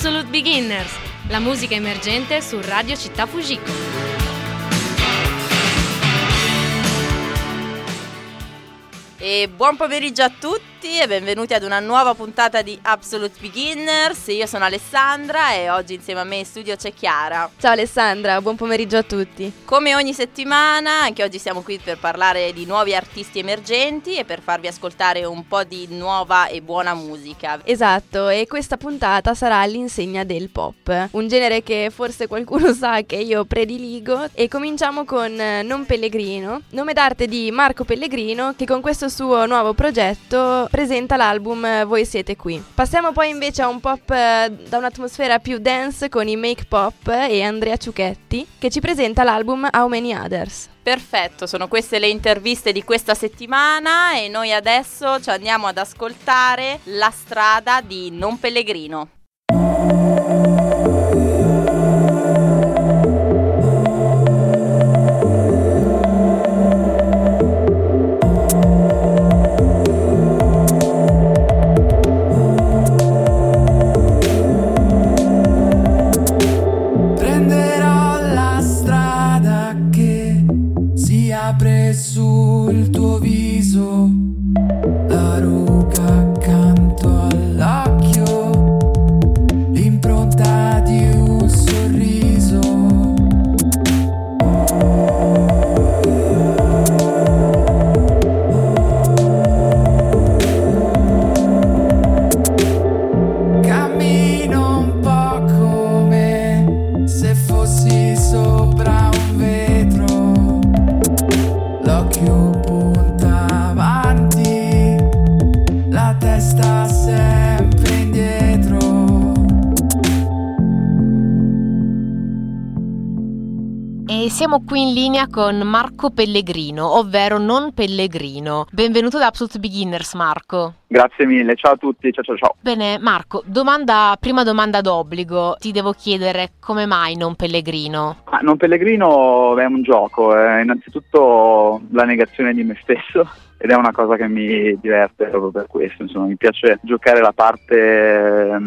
Absolute Beginners, la musica emergente su Radio Città Fujiko. E buon pomeriggio a tutti e benvenuti ad una nuova puntata di Absolute Beginners. Io sono Alessandra e oggi insieme a me in studio c'è Chiara. Ciao Alessandra, buon pomeriggio a tutti. Come ogni settimana, anche oggi siamo qui per parlare di nuovi artisti emergenti e per farvi ascoltare un po' di nuova e buona musica. Esatto, e questa puntata sarà all'insegna del pop, un genere che forse qualcuno sa che io prediligo. E cominciamo con Non Pellegrino, nome d'arte di Marco Pellegrino, che con questo suo nuovo progetto presenta l'album Voi siete qui. Passiamo poi invece a un pop da un'atmosfera più dance con i Make Pop e Andrea Ciuchetti, che ci presenta l'album How Many Others. Perfetto, sono queste le interviste di questa settimana e noi adesso ci andiamo ad ascoltare La strada di Non Pellegrino. Sul tuo viso, la ruga accanto all'occhio, l'impronta di un sorriso. Cammino un po' come se fossi sopra un vetro. L'occhio punta avanti, la testa sempre indietro. E siamo qui in linea con Marco Pellegrino, ovvero Non Pellegrino. Benvenuto da Absolute Beginners, Marco. Grazie mille, ciao a tutti, ciao. Bene, Marco, prima domanda d'obbligo, ti devo chiedere come mai Non Pellegrino? Non Pellegrino è un gioco, è innanzitutto la negazione di me stesso ed è una cosa che mi diverte proprio per questo, insomma mi piace giocare la parte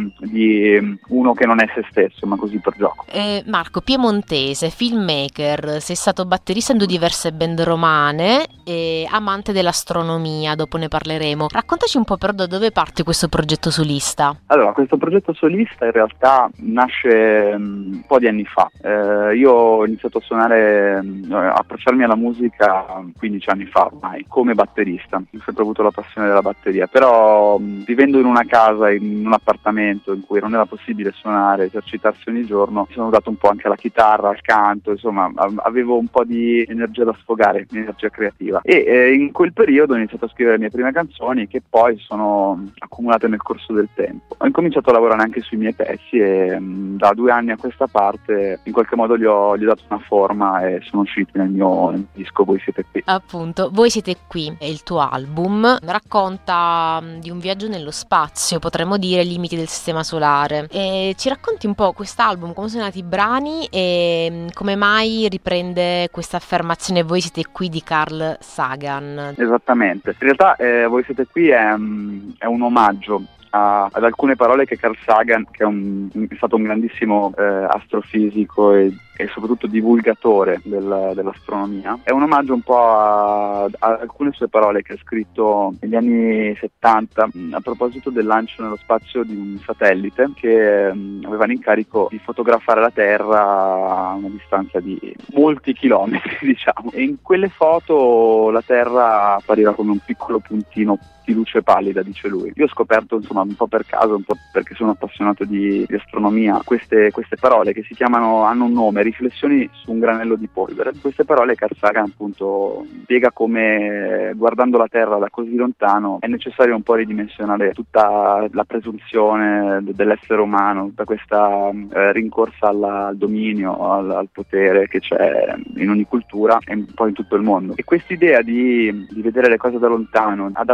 di uno che non è se stesso, ma così per gioco. Marco, piemontese, filmmaker, sei stato batterista in 2 diverse band romane e amante dell'astronomia, dopo ne parleremo. Raccontaci un po' però da dove parte questo progetto solista? Allora, questo progetto solista in realtà nasce un po' di anni fa. Io ho iniziato a suonare, a approcciarmi alla musica 15 anni fa ormai, come batterista. Ho sempre avuto la passione della batteria, però vivendo in una casa, in un appartamento in cui non era possibile suonare, esercitarsi ogni giorno, mi sono dato un po' anche alla chitarra, al canto, insomma avevo un po' di energia da sfogare, energia creativa. E in quel periodo ho iniziato a scrivere le mie prime canzoni che poi sono accumulate nel corso del tempo. Ho incominciato a lavorare anche sui miei pezzi e da 2 anni a questa parte in qualche modo gli ho dato una forma e sono usciti nel mio disco Voi siete qui. Appunto, Voi siete qui è il tuo album, racconta di un viaggio nello spazio, potremmo dire limiti del sistema solare. E ci racconti un po' quest'album, come sono nati i brani e come mai riprende questa affermazione Voi siete qui di Carl Sagan? Esattamente, in realtà Voi siete qui è un omaggio ad alcune parole che Carl Sagan, che è stato un grandissimo astrofisico e soprattutto divulgatore dell'astronomia, è un omaggio un po' a alcune sue parole che ha scritto negli anni 70 a proposito del lancio nello spazio di un satellite che aveva l'incarico di fotografare la Terra a una distanza di molti chilometri, diciamo. E in quelle foto la Terra appariva come un piccolo puntino di luce pallida, dice lui. Io ho scoperto, insomma, un po' per caso, un po' perché sono appassionato di astronomia, queste parole che hanno un nome, Riflessioni su un granello di polvere. Queste parole Carl Sagan appunto spiega come guardando la Terra da così lontano è necessario un po' ridimensionare tutta la presunzione dell'essere umano, tutta questa rincorsa al dominio, al potere che c'è in ogni cultura e un po' in tutto il mondo. E quest'idea di vedere le cose da lontano ha dato un po'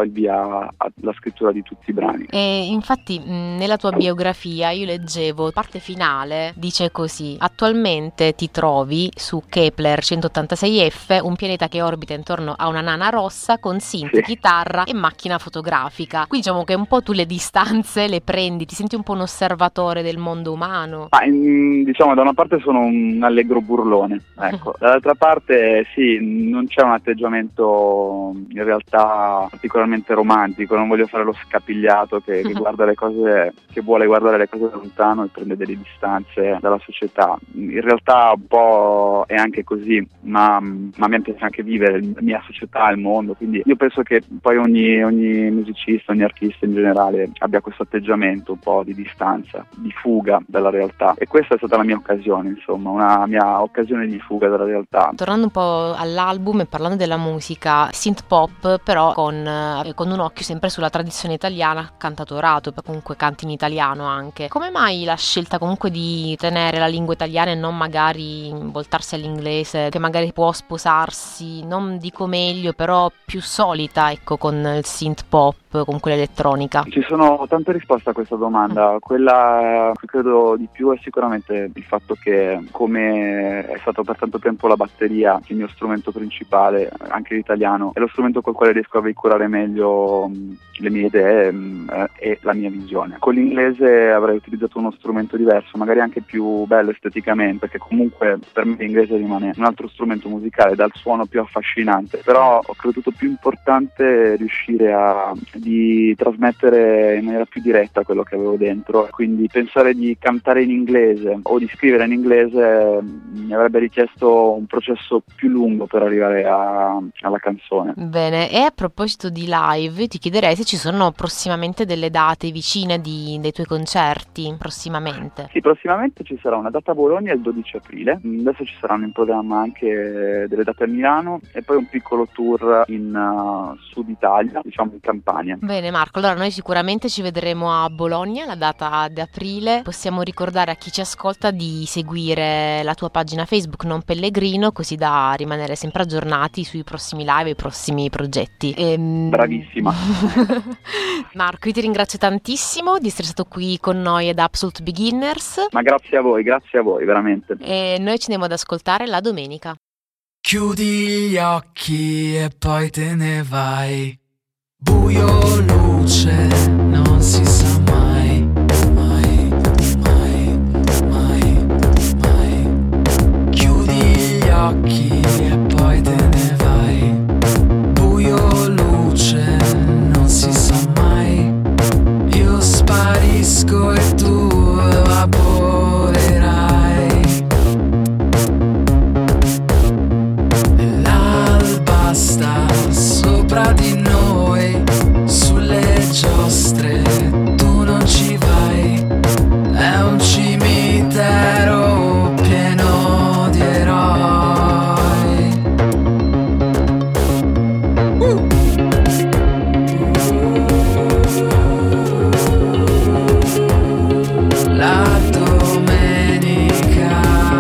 po' il via alla scrittura di tutti i brani. E infatti nella tua biografia io leggevo, parte finale dice così: attualmente ti trovi su Kepler 186F, un pianeta che orbita intorno a una nana rossa con synth, chitarra e macchina fotografica. Quindi diciamo che un po' tu le distanze le prendi, ti senti un po' un osservatore del mondo umano. Diciamo, da una parte sono un allegro burlone, ecco, dall'altra parte sì, non c'è un atteggiamento in realtà particolarmente romantico, non voglio fare lo scapigliato che guarda le cose, che vuole guardare le cose da lontano e prende delle distanze dalla società. In realtà un po' è anche così, ma a me piace anche vivere la mia società, il mondo, quindi io penso che poi ogni musicista, ogni artista in generale abbia questo atteggiamento un po' di distanza, di fuga dalla realtà, e questa è stata la mia occasione, insomma, una mia occasione di fuga dalla realtà. Tornando un po' all'album e parlando della musica, synth pop però con un occhio sempre sulla tradizione italiana, cantautorato, comunque canti in italiano anche. Come mai la scelta comunque di tenere la lingua italiana e non magari voltarsi all'inglese, che magari può sposarsi, non dico meglio, però più solita, ecco, con il synth pop, con quella elettronica? Ci sono tante risposte a questa domanda. Quella che credo di più è sicuramente il fatto che, come è stato per tanto tempo la batteria il mio strumento principale, anche l'italiano, è lo strumento col quale riesco a veicolare meglio le mie idee e la mia visione. Con l'inglese avrei utilizzato uno strumento diverso, magari anche più bello esteticamente, perché comunque per me l'inglese rimane un altro strumento musicale dal suono più affascinante, però ho creduto più importante riuscire di trasmettere in maniera più diretta quello che avevo dentro, quindi pensare di cantare in inglese o di scrivere in inglese mi avrebbe richiesto un processo più lungo per arrivare alla canzone. Bene, e a proposito di live, ti chiederei se ci sono prossimamente delle date vicine dei tuoi concerti, prossimamente. Sì, prossimamente ci sarà una data a Bologna il 12 aprile, adesso ci saranno in programma anche delle date a Milano e poi un piccolo tour in Sud Italia, diciamo in Campania. Bene Marco, allora noi sicuramente ci vedremo a Bologna la data di aprile. Possiamo ricordare a chi ci ascolta di seguire la tua pagina Facebook Non Pellegrino, così da rimanere sempre aggiornati sui prossimi live e i prossimi progetti. Bravissima. Marco, io ti ringrazio tantissimo di essere stato qui con noi ad Absolute Beginners. Ma grazie a voi, veramente. E noi ci andiamo ad ascoltare la domenica. Chiudi gli occhi e poi te ne vai. Buio, luce, non si sa mai, mai, mai, mai, mai. Chiudi gli occhi e poi te ne vai. Buio, luce, non si sa mai. Io sparisco e tu evaporerai. E l'alba sta sopra di noi, sulle giostre, tu non ci vai. È un cimitero pieno di eroi. La domenica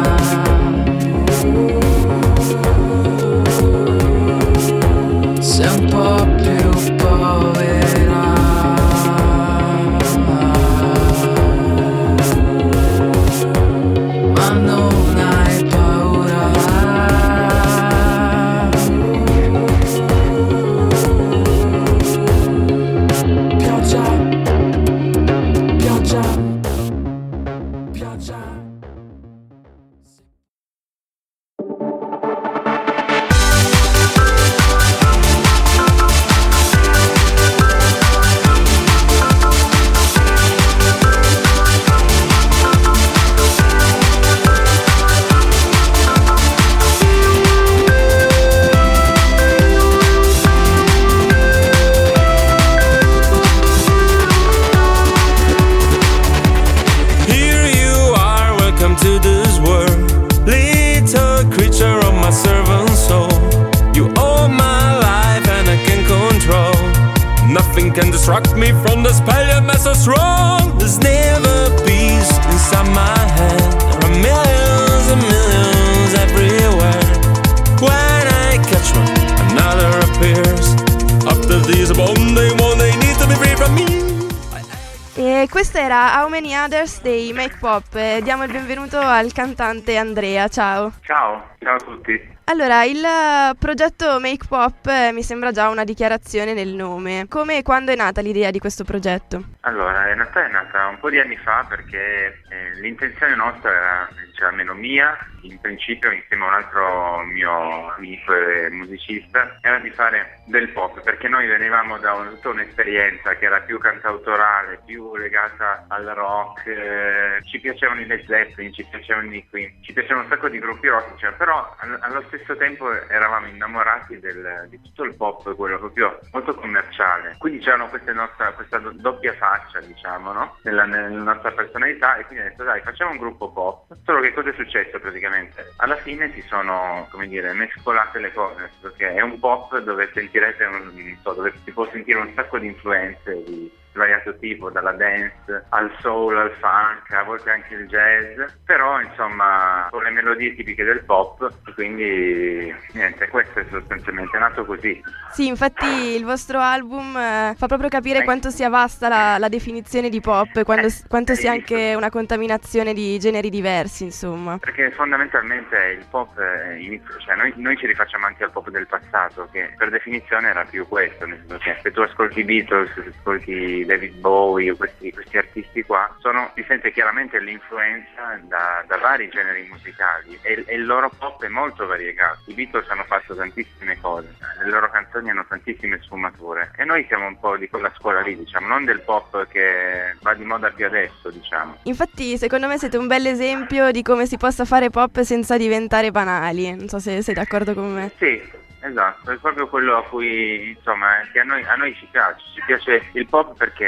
sei un po' più povera, ma non hai paura. Pioggia, pioggia, pioggia. Here you are, welcome to this world. Little creature of my servant soul. You own my life and I can control. Nothing can distract me from the spell you make so strong. There's never peace inside my head. There are millions and millions everywhere. When I catch one, another appears. After these abundant era How Many Others dei Make Pop. Diamo il benvenuto al cantante Andrea, ciao. Ciao a tutti. Allora, il progetto Make Pop mi sembra già una dichiarazione nel nome. Come e quando è nata l'idea di questo progetto? Allora, in realtà è nata un po' di anni fa perché l'intenzione nostra era, cioè almeno mia, in principio insieme a un altro mio amico e musicista, era di fare del pop, perché noi venivamo da tutta un'esperienza che era più cantautorale, più legata al rock, ci piacevano i Led Zeppelin, ci piacevano i Queen, ci piacevano un sacco di gruppi rock, cioè, però allo stesso tempo eravamo innamorati di tutto il pop, quello proprio molto commerciale. Quindi c'era questa doppia faccia, diciamo, no? Nella nostra personalità, e quindi ho detto dai, facciamo un gruppo pop. Solo che cosa è successo praticamente? Alla fine si sono, come dire, mescolate le cose, perché è un pop dove sentirete, dove si può sentire un sacco di influenze di svariato tipo, dalla dance al soul, al funk, a volte anche il jazz, però insomma con le melodie tipiche del pop, quindi niente, questo è sostanzialmente nato così. Sì, infatti il vostro album fa proprio capire quanto sia vasta la definizione di pop, quanto sia anche una contaminazione di generi diversi, insomma. Perché fondamentalmente il pop, cioè noi ci rifacciamo anche al pop del passato, che per definizione era più questo, nel senso che se tu ascolti i Beatles, se ascolti David Bowie, questi artisti qua, si sente chiaramente l'influenza da vari generi musicali, e il loro pop è molto variegato. I Beatles hanno fatto tantissime cose, le loro canzoni hanno tantissime sfumature, e noi siamo un po' di quella scuola lì, diciamo, non del pop che va di moda più adesso, diciamo. Infatti secondo me siete un bel esempio di come si possa fare pop senza diventare banali, non so se sei d'accordo con me. Sì. Esatto, è proprio quello a cui, insomma, che a noi ci piace il pop, perché è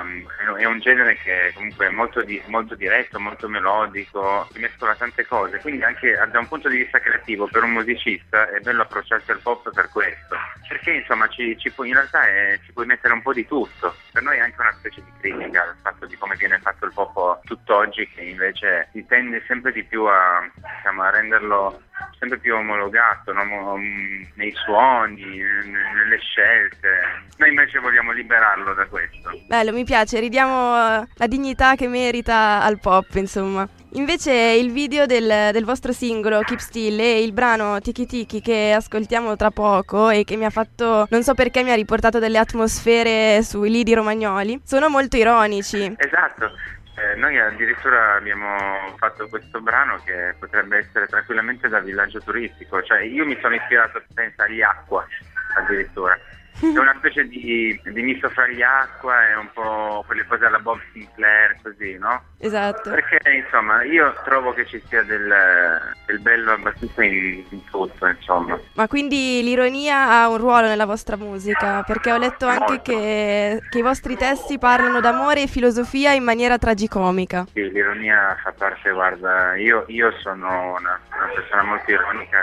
un genere che comunque è molto diretto, molto melodico, si mescola tante cose, quindi anche da un punto di vista creativo per un musicista è bello approcciarsi al pop per questo, perché insomma in realtà ci puoi mettere un po' di tutto. Per noi è anche una specie di critica al fatto di come viene fatto il pop tutt'oggi, che invece si tende sempre di più a renderlo sempre più omologato, no? Nei suoni, nelle scelte. Noi invece vogliamo liberarlo da questo. Bello, mi piace, ridiamo la dignità che merita al pop, insomma. Invece il video del vostro singolo Keep Still e il brano Tiki Tiki, che ascoltiamo tra poco e che mi ha fatto, non so perché, mi ha riportato delle atmosfere sui lidi romagnoli, sono molto ironici. Esatto. Noi addirittura abbiamo fatto questo brano che potrebbe essere tranquillamente da villaggio turistico, cioè io mi sono ispirato, pensa, agli Aqua addirittura. È una specie di misto fra gli Aqua e un po' quelle cose alla Bob Sinclair, così, no? Esatto. Perché insomma io trovo che ci sia del bello abbastanza in tutto, insomma. Ma quindi l'ironia ha un ruolo nella vostra musica? Perché ho letto anche che i vostri testi parlano d'amore e filosofia in maniera tragicomica. Sì, l'ironia fa parte, guarda, io sono una persona molto ironica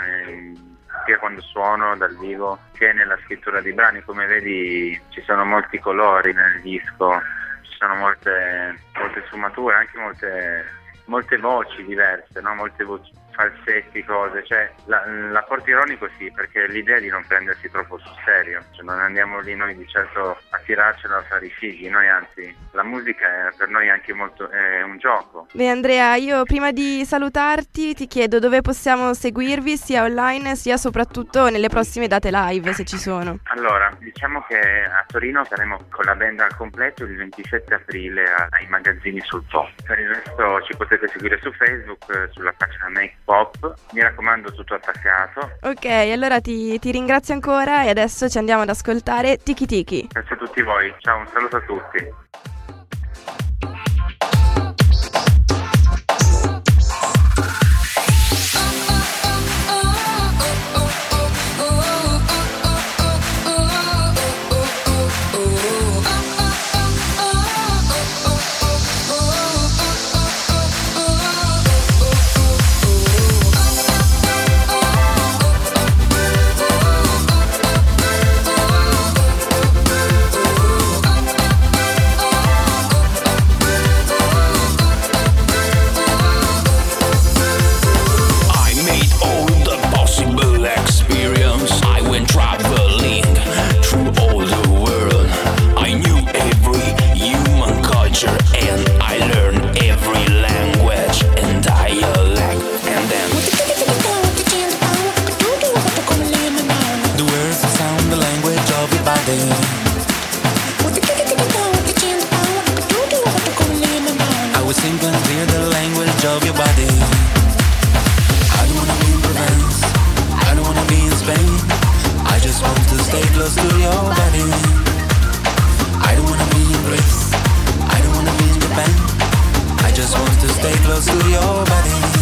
sia quando suono dal vivo che nella scrittura dei brani. Come vedi ci sono molti colori nel disco, ci sono molte sfumature, anche molte voci diverse, no? Molte voci, falsetti, cose, cioè l'apporto ironico sì, perché l'idea è di non prendersi troppo sul serio, cioè non andiamo lì noi di certo a tirarcelo a fare i fighi, noi anzi la musica è per noi anche molto è un gioco. Beh Andrea, io prima di salutarti ti chiedo dove possiamo seguirvi sia online sia soprattutto nelle prossime date live, se ci sono. Allora, diciamo che a Torino saremo con la band al completo il 27 aprile ai magazzini sul pop. Per il resto ci potete seguire su Facebook, sulla pagina Make Pop, mi raccomando tutto attaccato. Ok, allora ti ringrazio ancora e adesso ci andiamo ad ascoltare Tiki Tiki. Grazie a tutti voi, ciao, un saluto a tutti. body. I was thinking clear the language of your body. I don't wanna be in Provence, I don't wanna be in Spain. I just want to stay close to your body. I don't wanna be in Greece, I don't wanna be in Japan. I just want to stay close to your body.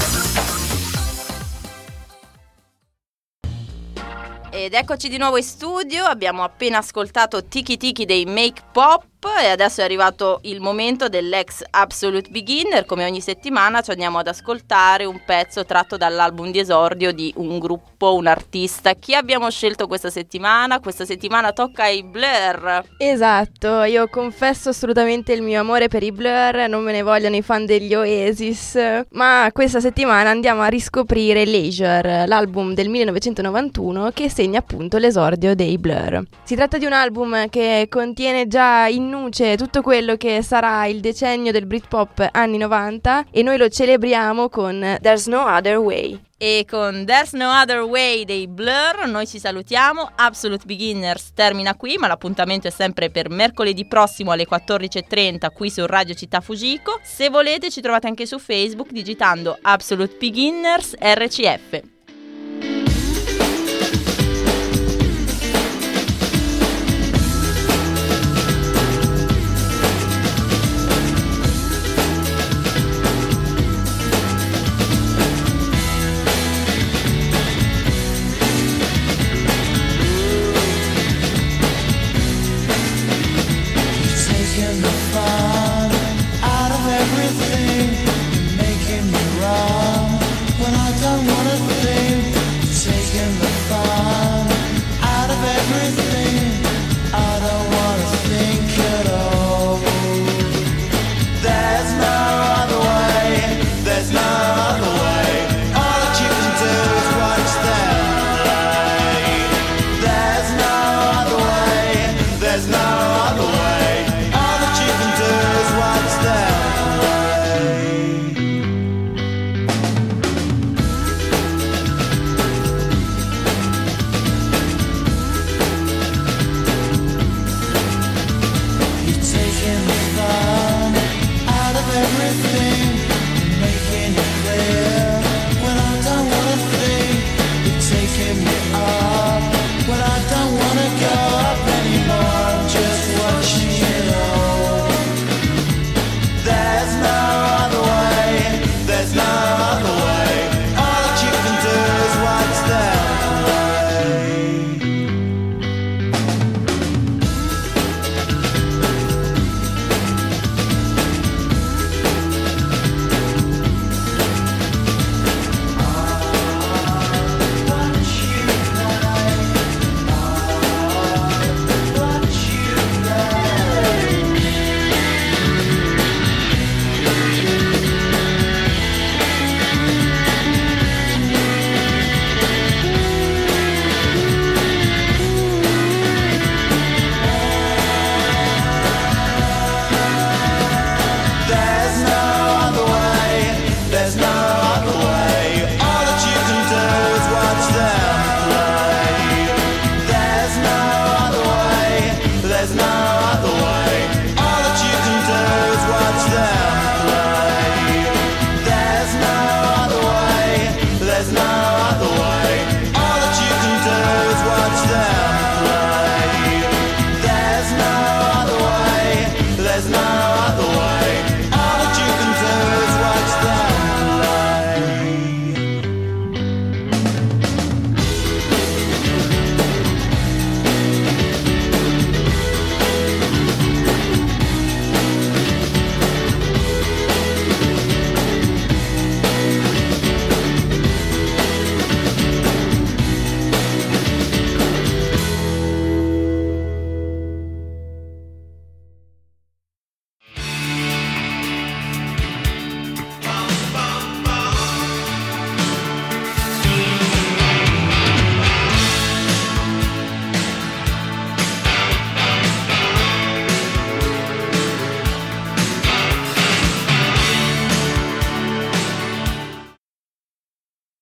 Ed eccoci di nuovo in studio, abbiamo appena ascoltato Tiki Tiki dei Make Pop e adesso è arrivato il momento dell'ex Absolute Beginner. Come ogni settimana ci andiamo ad ascoltare un pezzo tratto dall'album di esordio di un gruppo, un artista. Chi abbiamo scelto questa settimana? Questa settimana tocca ai Blur. Esatto, io confesso assolutamente il mio amore per i Blur, non me ne vogliono i fan degli Oasis, ma questa settimana andiamo a riscoprire Leisure, l'album del 1991 che segna appunto l'esordio dei Blur. Si tratta di un album che contiene già in nuce tutto quello che sarà il decennio del Britpop anni 90 e noi lo celebriamo con There's No Other Way. E con There's No Other Way dei Blur noi ci salutiamo. Absolute Beginners termina qui, ma l'appuntamento è sempre per mercoledì prossimo alle 14:30 qui su Radio Città Fujiko. Se volete ci trovate anche su Facebook digitando Absolute Beginners RCF.